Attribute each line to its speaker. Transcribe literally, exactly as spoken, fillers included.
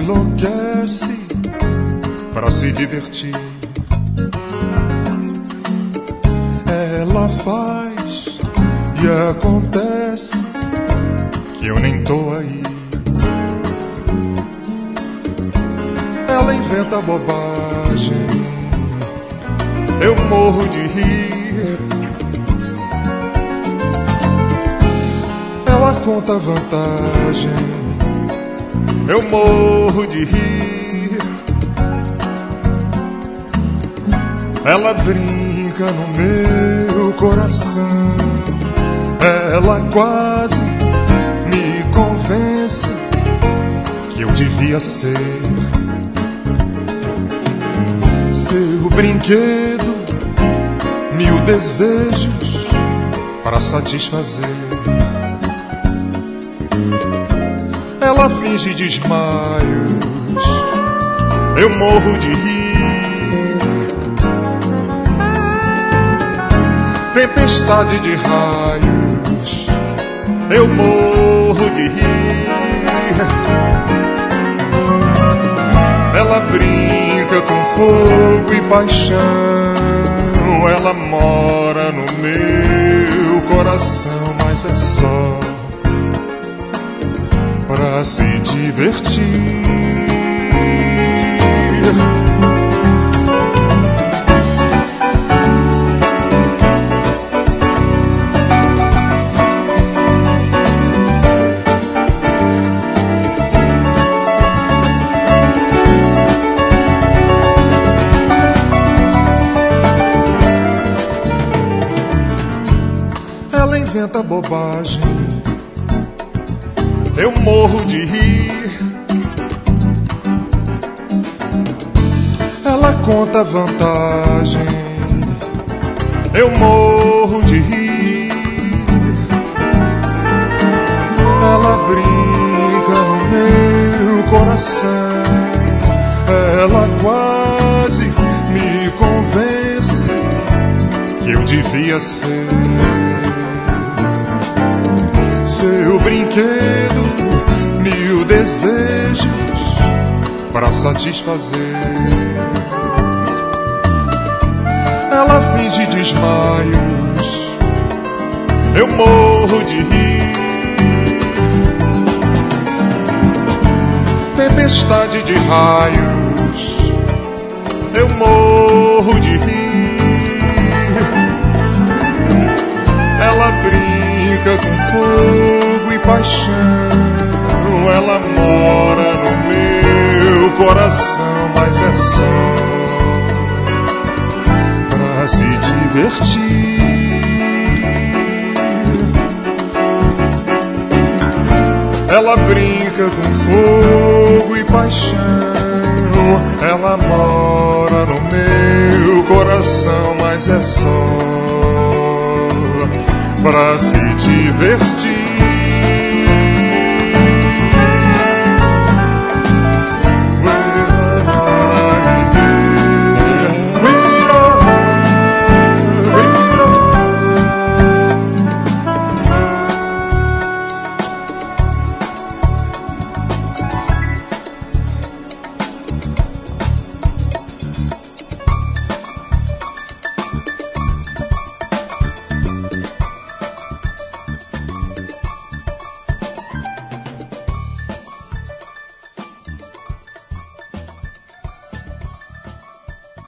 Speaker 1: enlouquece pra se divertir. Ela faz e acontece que eu nem tô aí. Ela inventa bobagem, eu morro de rir. Ela conta vantagem, eu morro de rir. Ela brinca no meu coração, ela quase me convence que eu devia ser seu brinquedo, mil desejos para satisfazer. Ela finge desmaios, eu morro de rir. Tempestade de raios, eu morro de rir. Ela brinca com fogo e paixão, ela mora no meu coração, mas é só pra se divertir. Ela inventa bobagem, eu morro de rir. Ela conta vantagem, eu morro de rir. Ela brinca no meu coração, ela quase me convence que eu devia ser seu brinquedo, mil desejos para satisfazer. Ela finge desmaios, eu morro de rir. Tempestade de raios, eu morro de rir. Ela brinca com fogo e paixão, ela mora no meu coração, mas é só pra se divertir. Ela brinca com fogo e paixão, ela mora no meu coração, mas é só pra se divertir.